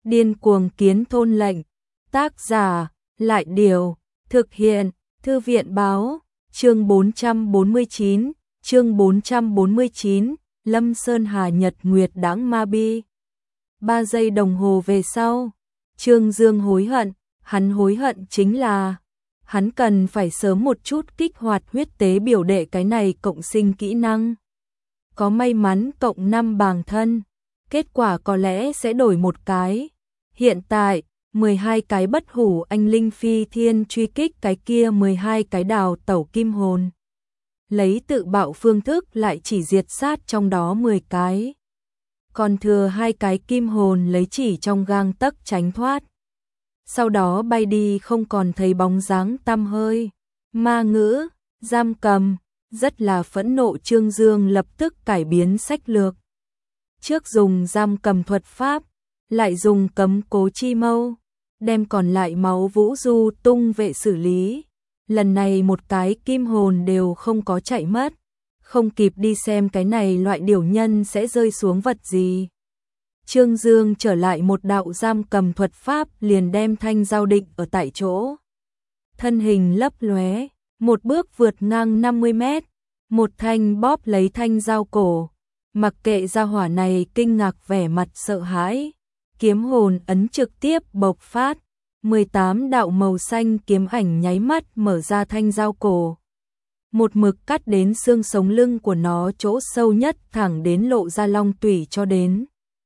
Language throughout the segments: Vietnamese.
Điên cuồng kiến thôn lệnh. Tác giả, Lại Điều. Thực hiện, Thư viện báo. Chương 449, chương 449, Lâm Sơn Hà Nhật Nguyệt Đãng Ma Bi. 3 giây đồng hồ về sau, Trương Dương hối hận, hắn hối hận chính là hắn cần phải sớm một chút kích hoạt huyết tế biểu đệ cái này cộng sinh kỹ năng. Có may mắn cộng 5 bàng thân, kết quả có lẽ sẽ đổi một cái. Hiện tại, 12 cái bất hủ anh linh phi thiên truy kích cái kia 12 cái đào tẩu kim hồn. Lấy tự bạo phương thức lại chỉ diệt sát trong đó 10 cái. Còn thừa 2 cái kim hồn lấy chỉ trong gang tấc tránh thoát. Sau đó bay đi không còn thấy bóng dáng tăm hơi. Ma ngữ, giam cầm, rất là phẫn nộ. Trương Dương lập tức cải biến sách lược. Trước dùng giam cầm thuật pháp, lại dùng cấm cố chi mâu, đem còn lại máu vũ du tung vệ xử lý. Lần này một cái kim hồn đều không có chạy mất, không kịp đi xem cái này loại điểu nhân sẽ rơi xuống vật gì. Trương Dương trở lại một đạo giam cầm thuật pháp liền đem thanh dao định ở tại chỗ. Thân hình lấp lóe, một bước vượt ngang 50 mét, một thanh bóp lấy thanh dao cổ. Mặc kệ gia hỏa này kinh ngạc vẻ mặt sợ hãi, kiếm hồn ấn trực tiếp bộc phát, 18 đạo màu xanh kiếm ảnh nháy mắt mở ra thanh dao cổ. Một mực cắt đến xương sống lưng của nó chỗ sâu nhất thẳng đến lộ ra long tủy cho đến.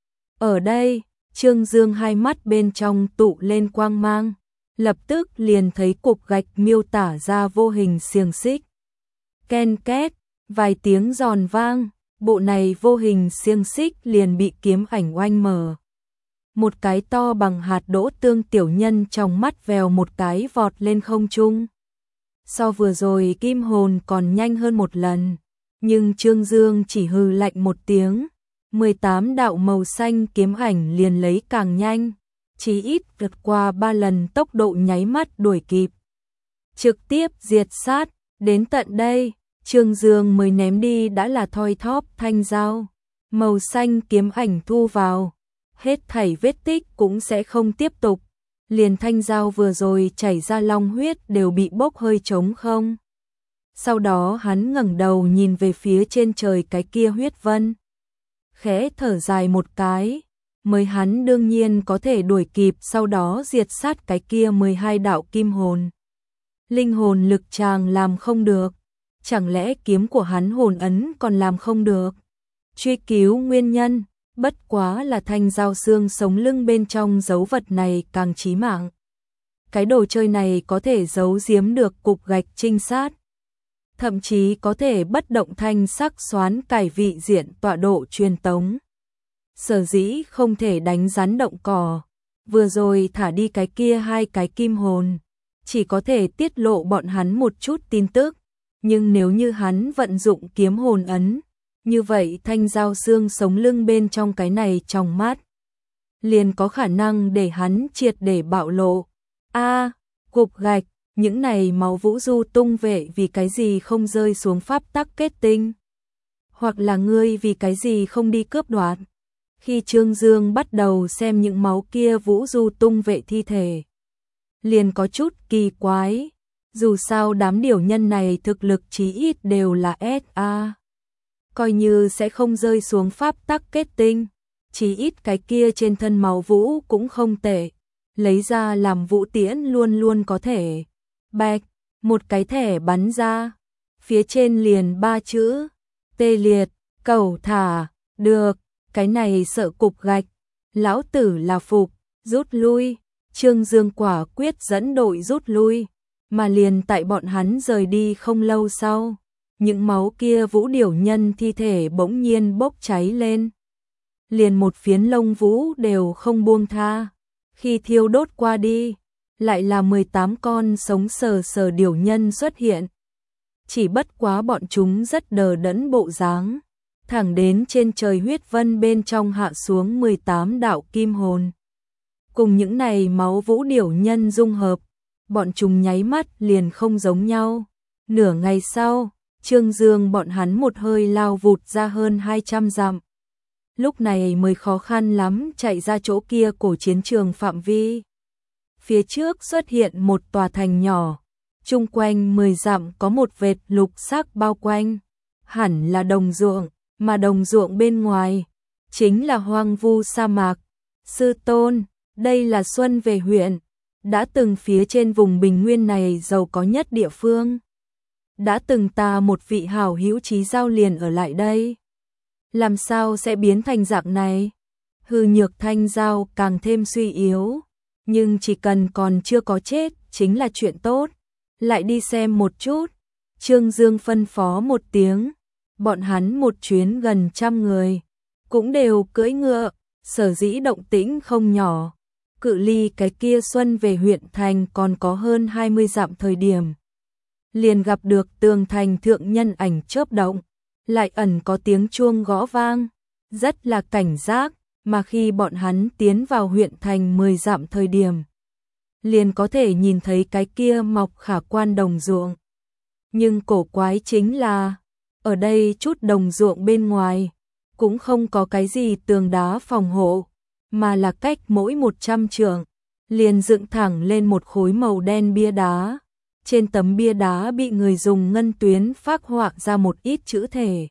Ở đây, Trương Dương hai mắt bên trong tụ lên quang mang, lập tức liền thấy cục gạch miêu tả ra vô hình xiềng xích. Ken két, vài tiếng giòn vang, bộ này vô hình xiềng xích liền bị kiếm ảnh oanh mở. Một cái to bằng hạt đỗ tương tiểu nhân trong mắt vèo một cái vọt lên không trung. So vừa rồi kim hồn còn nhanh hơn một lần, nhưng Trương Dương chỉ hừ lạnh một tiếng, 18 đạo màu xanh kiếm ảnh liền lấy càng nhanh, chỉ ít vượt qua 3 lần tốc độ nháy mắt đuổi kịp. Trực tiếp diệt sát, đến tận đây, Trương Dương mới ném đi đã là thoi thóp thanh dao, màu xanh kiếm ảnh thu vào, hết thảy vết tích cũng sẽ không tiếp tục. Liền thanh dao vừa rồi chảy ra long huyết đều bị bốc hơi trống không. Sau đó hắn ngẩng đầu nhìn về phía trên trời cái kia huyết vân. Khẽ thở dài một cái, mới hắn đương nhiên có thể đuổi kịp sau đó diệt sát cái kia 12 đạo kim hồn. Linh hồn lực chàng làm không được, chẳng lẽ kiếm của hắn hồn ấn còn làm không được? Truy cứu nguyên nhân. Bất quá là thanh dao xương sống lưng bên trong dấu vật này càng chí mạng. Cái đồ chơi này có thể giấu giếm được cục gạch trinh sát. Thậm chí có thể bất động thanh sắc xoán cải vị diện tọa độ truyền tống. Sở dĩ không thể đánh rắn động cỏ. Vừa rồi thả đi cái kia 2 cái kim hồn. Chỉ có thể tiết lộ bọn hắn một chút tin tức. Nhưng nếu như hắn vận dụng kiếm hồn ấn, như vậy thanh dao xương sống lưng bên trong cái này trong mắt liền có khả năng để hắn triệt để bạo lộ. Cục gạch, những này máu vũ du tung vệ vì cái gì không rơi xuống pháp tắc kết tinh? Hoặc là ngươi vì cái gì không đi cướp đoạt? Khi Trương Dương bắt đầu xem những máu kia vũ du tung vệ thi thể, liền có chút kỳ quái. Dù sao đám điểu nhân này thực lực chí ít đều là SA. Coi như sẽ không rơi xuống pháp tắc kết tinh, chí ít cái kia trên thân máu vũ cũng không tệ, lấy ra làm vũ tiễn luôn luôn có thể. Bạch, một cái thẻ bắn ra, phía trên liền 3 chữ, tê liệt, cẩu thả, được, cái này sợ cục gạch, lão tử là phục, rút lui. Trương Dương quả quyết dẫn đội rút lui, mà liền tại bọn hắn rời đi không lâu sau. Những máu kia vũ điểu nhân thi thể bỗng nhiên bốc cháy lên. Liền một phiến lông vũ đều không buông tha. Khi thiêu đốt qua đi, lại là 18 con sống sờ sờ điểu nhân xuất hiện. Chỉ bất quá bọn chúng rất đờ đẫn bộ dáng. Thẳng đến trên trời huyết vân bên trong hạ xuống 18 đạo kim hồn. Cùng những này máu vũ điểu nhân dung hợp, bọn chúng nháy mắt liền không giống nhau. Nửa ngày sau, Trương Dương bọn hắn một hơi lao vụt ra hơn 200 dặm. lúc này mới khó khăn lắm chạy ra chỗ kia của chiến trường phạm vi. Phía trước xuất hiện một tòa thành nhỏ, chung quanh 10 dặm có một vệt lục sắc bao quanh, hẳn là đồng ruộng, mà đồng ruộng bên ngoài chính là hoang vu sa mạc. Sư tôn, đây là Xuân Về huyện, đã từng phía trên vùng bình nguyên này giàu có nhất địa phương. Đã từng ta một vị hảo hữu chí giao liền ở lại đây. Làm sao sẽ biến thành dạng này? Hư Nhược Thanh Giao càng thêm suy yếu, nhưng chỉ cần còn chưa có chết chính là chuyện tốt. Lại đi xem một chút. Trương Dương phân phó một tiếng, bọn hắn một chuyến gần 100 người, cũng đều cưỡi ngựa, sở dĩ động tĩnh không nhỏ. Cự ly cái kia Xuân Về huyện thành còn có hơn 20 dặm thời điểm. Liền gặp được tường thành thượng nhân ảnh chớp động, lại ẩn có tiếng chuông gõ vang, rất là cảnh giác, mà khi bọn hắn tiến vào huyện thành 10 dặm thời điểm, liền có thể nhìn thấy cái kia mọc khả quan đồng ruộng. Nhưng cổ quái chính là, ở đây chút đồng ruộng bên ngoài, cũng không có cái gì tường đá phòng hộ, mà là cách mỗi 100 trượng, liền dựng thẳng lên một khối màu đen bia đá. Trên tấm bia đá bị người dùng ngân tuyến phác họa ra một ít chữ thể.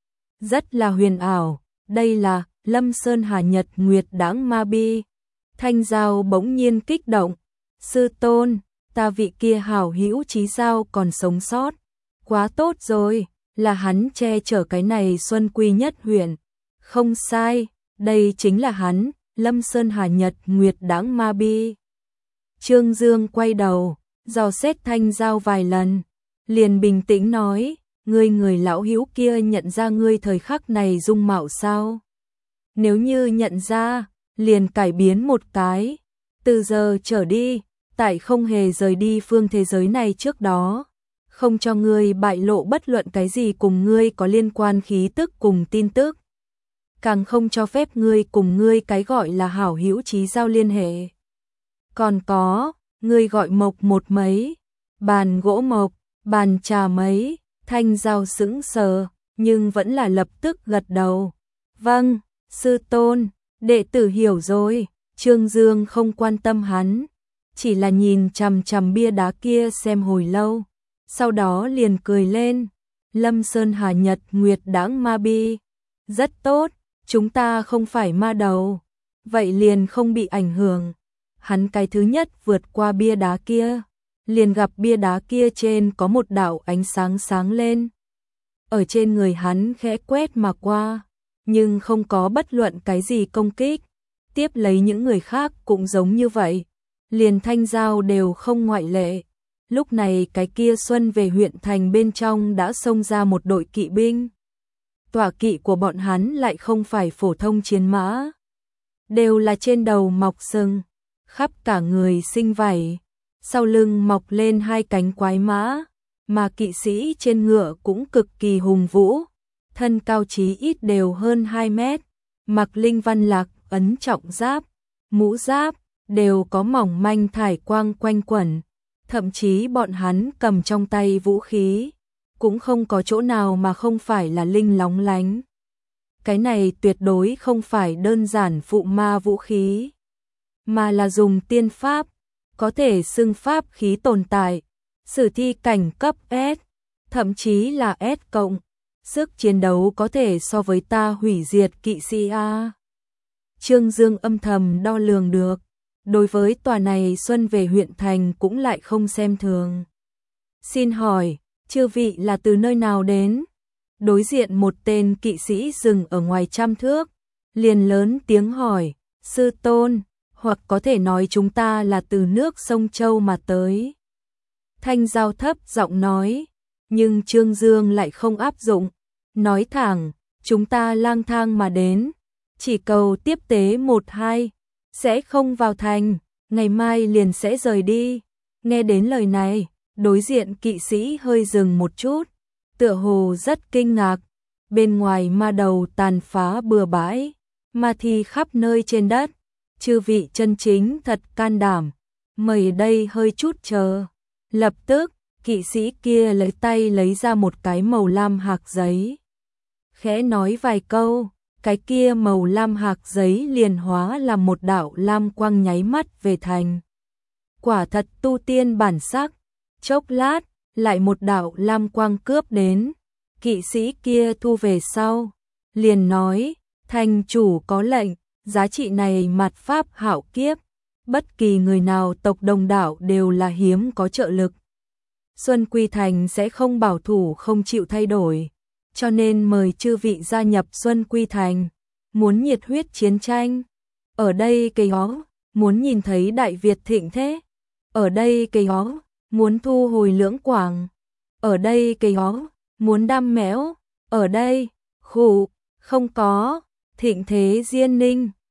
Rất là huyền ảo, đây là Lâm Sơn Hà Nhật Nguyệt Đãng Ma Bi. Thanh Giao bỗng nhiên kích động, sư tôn, ta vị kia hảo hữu chí giao còn sống sót. Quá tốt rồi, là hắn che chở cái này Xuân Quy Nhất huyện. Không sai, đây chính là hắn, Lâm Sơn Hà Nhật Nguyệt Đãng Ma Bi. Trương Dương quay đầu, dò xét Thanh Giao vài lần, liền bình tĩnh nói, người lão hữu kia nhận ra ngươi thời khắc này dung mạo sao? Nếu như nhận ra, liền cải biến một cái, từ giờ trở đi, tại không hề rời đi phương thế giới này trước đó, không cho ngươi bại lộ bất luận cái gì cùng ngươi có liên quan khí tức cùng tin tức, càng không cho phép ngươi cùng ngươi cái gọi là hảo hữu chí giao liên hệ. Còn có, ngươi gọi mộc một mấy, bàn gỗ mộc, bàn trà mấy. Thanh Giao sững sờ, nhưng vẫn là lập tức gật đầu. Vâng, sư tôn, đệ tử hiểu rồi. Trương Dương không quan tâm hắn, chỉ là nhìn chằm chằm bia đá kia xem hồi lâu, sau đó liền cười lên. Lâm Sơn Hà Nhật Nguyệt Đãng Ma Bi, rất tốt, chúng ta không phải ma đầu, vậy liền không bị ảnh hưởng. Hắn cái thứ nhất vượt qua bia đá kia, liền gặp bia đá kia trên có một đạo ánh sáng sáng lên. Ở trên người hắn khẽ quét mà qua, nhưng không có bất luận cái gì công kích. Tiếp lấy những người khác cũng giống như vậy, liền Thanh Giao đều không ngoại lệ. Lúc này cái kia Xuân Về huyện thành bên trong đã xông ra một đội kỵ binh. Tọa kỵ của bọn hắn lại không phải phổ thông chiến mã, đều là trên đầu mọc sừng, khắp cả người sinh vảy, sau lưng mọc lên hai cánh quái mã, mà kỵ sĩ trên ngựa cũng cực kỳ hùng vũ, thân cao chí ít đều hơn 2 mét, mặc linh văn lạc ấn trọng giáp, mũ giáp đều có mỏng manh thải quang quanh quẩn, thậm chí bọn hắn cầm trong tay vũ khí cũng không có chỗ nào mà không phải là linh lóng lánh. Cái này tuyệt đối không phải đơn giản phụ ma vũ khí, mà là dùng tiên pháp, có thể xưng pháp khí tồn tại, sử thi cảnh cấp S, thậm chí là S cộng, sức chiến đấu có thể so với ta hủy diệt kỵ sĩ A. Trương Dương âm thầm đo lường được, đối với tòa này Xuân Về huyện thành cũng lại không xem thường. Xin hỏi, chư vị là từ nơi nào đến? Đối diện một tên kỵ sĩ dừng ở ngoài 100 thước, liền lớn tiếng hỏi, sư tôn, hoặc có thể nói chúng ta là từ nước sông Châu mà tới. Thanh Giao thấp giọng nói, nhưng Trương Dương lại không áp dụng, nói thẳng, chúng ta lang thang mà đến, chỉ cầu tiếp tế 1-2, sẽ không vào thành, ngày mai liền sẽ rời đi. Nghe đến lời này, đối diện kỵ sĩ hơi dừng một chút, tựa hồ rất kinh ngạc, bên ngoài ma đầu tàn phá bừa bãi, ma thi khắp nơi trên đất, chư vị chân chính thật can đảm, mời đây hơi chút chờ. Lập tức, kỵ sĩ kia lấy tay lấy ra một cái màu lam hạc giấy, khẽ nói vài câu, cái kia màu lam hạc giấy liền hóa là một đạo lam quang nháy mắt về thành. Quả thật tu tiên bản sắc, chốc lát, lại một đạo lam quang cướp đến, kỵ sĩ kia thu về sau, liền nói, thành chủ có lệnh, giá trị này mạt pháp hạo kiếp, bất kỳ người nào tộc Đồng Đảo đều là hiếm có trợ lực. Xuân Quy Thành sẽ không bảo thủ không chịu thay đổi, cho nên mời chư vị gia nhập Xuân Quy Thành, muốn nhiệt huyết chiến tranh. Ở đây cây ó, muốn nhìn thấy Đại Việt thịnh thế. Ở đây cây ó, muốn thu hồi Lưỡng Quảng. Ở đây cây ó, muốn đam mẽo. Ở đây, khụ, không có, thịnh thế Diên Ninh.